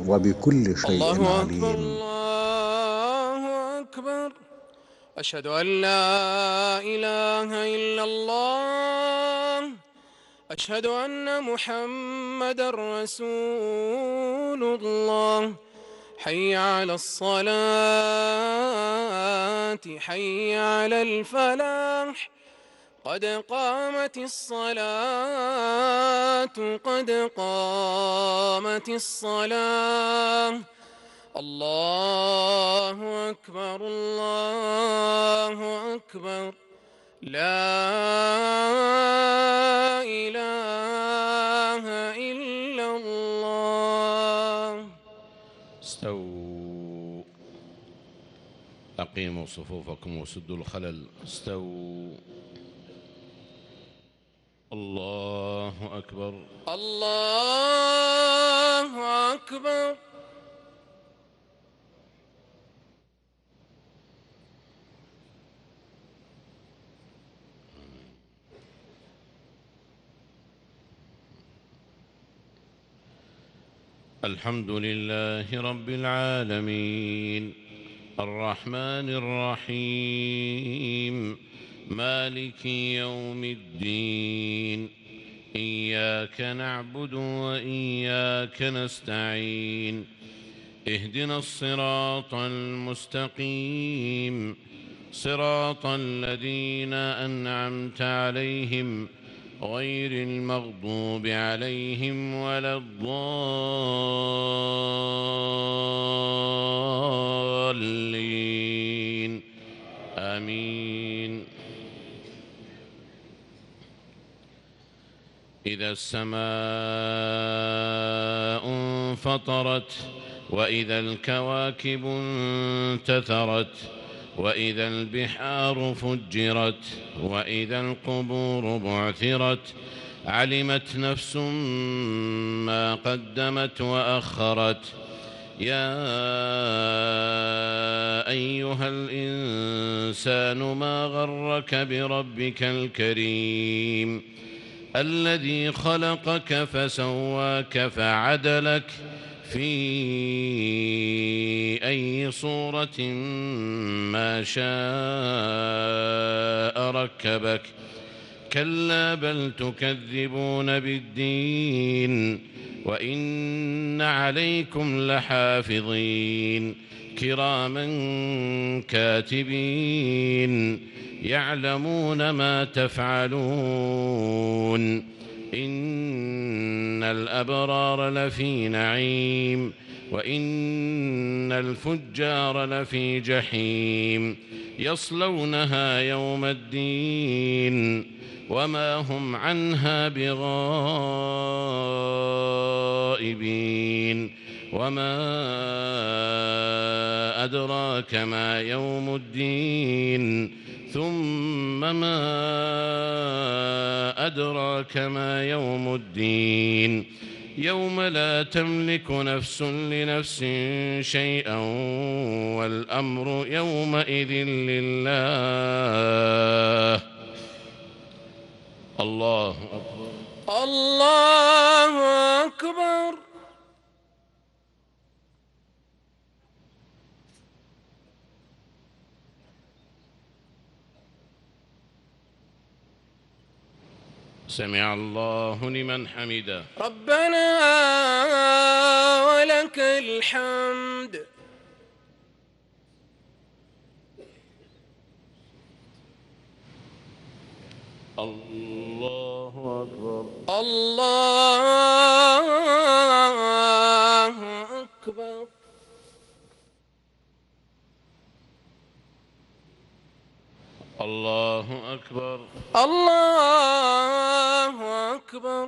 وبكل شيء الله أكبر عليم. الله أكبر. أشهد أن لا إله إلا الله. أشهد أن محمدًا رسول الله. حي على الصلاة، حي على الفلاح، قد قامت الصلاة، قد قامت الصلاة. الله أكبر الله أكبر. لا إله إلا الله. استووا، أقيموا صفوفكم وسدوا الخلل. استووا. الله أكبر الله أكبر. الحمد لله رب العالمين، الرحمن الرحيم، مالك يوم الدين. إياك نعبد وإياك نستعين. اهدنا الصراط المستقيم، صراط الذين أنعمت عليهم غير المغضوب عليهم ولا الضالين. آمين. إذا السماء انفطرت، وإذا الكواكب انتثرت، وإذا البحار فجرت، وإذا القبور بعثرت، علمت نفس ما قدمت وأخرت. يا أيها الإنسان ما غرك بربك الكريم، الذي خلقك فسواك فعدلك في أي صورة ما شاء ركبك. كلا بل تكذبون بالدين، وإن عليكم لحافظين كراما كاتبين يعلمون ما تفعلون. إن الأبرار لفي نعيم، وإن الفجار لفي جحيم، يصلونها يوم الدين وما هم عنها بغائبين. وما أدراك ما يوم الدين، ثم ما أدراك ما يوم الدين. يوم لا تملك نفس لنفس شيئا، والأمر يومئذ لله. الله أكبر الله أكبر. سمع الله لمن حمده. ربنا ولك الحمد. الله أكبر الله أكبر. الله أكبر الله أكبر.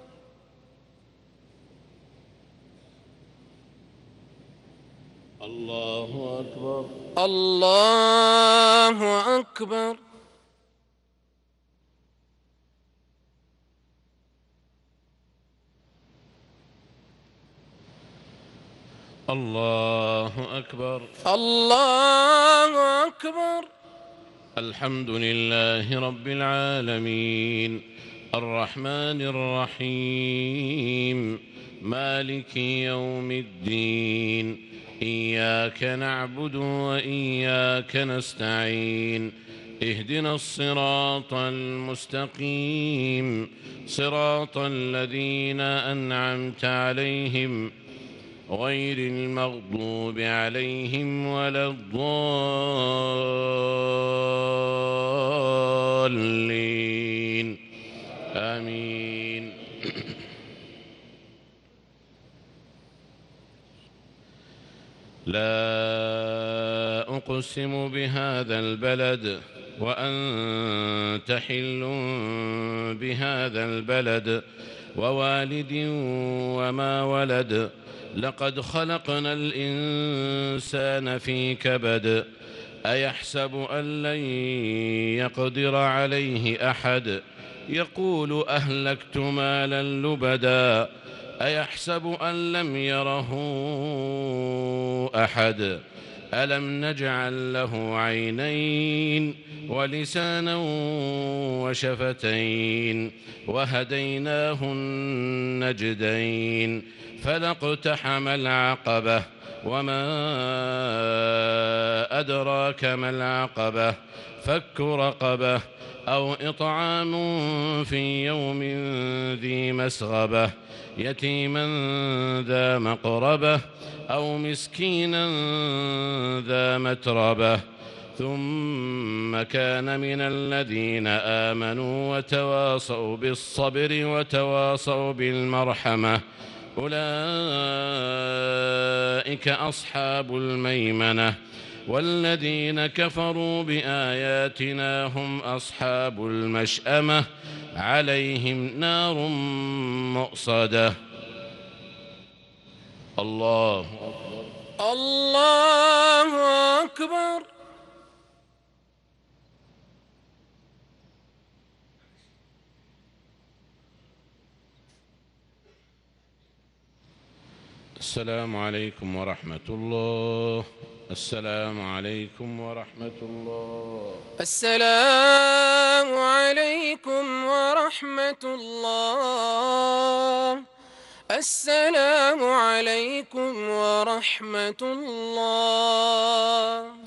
الله أكبر الله أكبر. الله أكبر الله أكبر. الحمد لله رب العالمين، الرحمن الرحيم، مالك يوم الدين. إياك نعبد وإياك نستعين. اهدنا الصراط المستقيم، صراط الذين أنعمت عليهم غير المغضوب عليهم ولا الضالين. آمين. لا أقسم بهذا البلد وأنت حل بهذا البلد ووالد وما ولد. لقد خلقنا الإنسان في كبد. أيحسب أن لن يقدر عليه أحد. يقول أهلكت مالا لبدا. أيحسب أن لم يره أحد. ألم نجعل له عينين ولسانا وشفتين وهديناه النجدين. فلا اقتحم العقبة وما أدراك ما العقبة. فك رقبة أو إطعام في يوم ذي مسغبة يتيما ذا مقربة أو مسكينا ذا متربة. ثم كان من الذين آمنوا وتواصوا بالصبر وتواصوا بالمرحمة. أولئك أصحاب الميمنة. والذين كفروا بآياتنا هم أصحاب المشأمة. عليهم نار مؤصدة. الله أكبر. الله أكبر. السلام عليكم ورحمة الله. السلام عليكم ورحمة الله. السلام عليكم ورحمة الله. السلام عليكم ورحمة الله.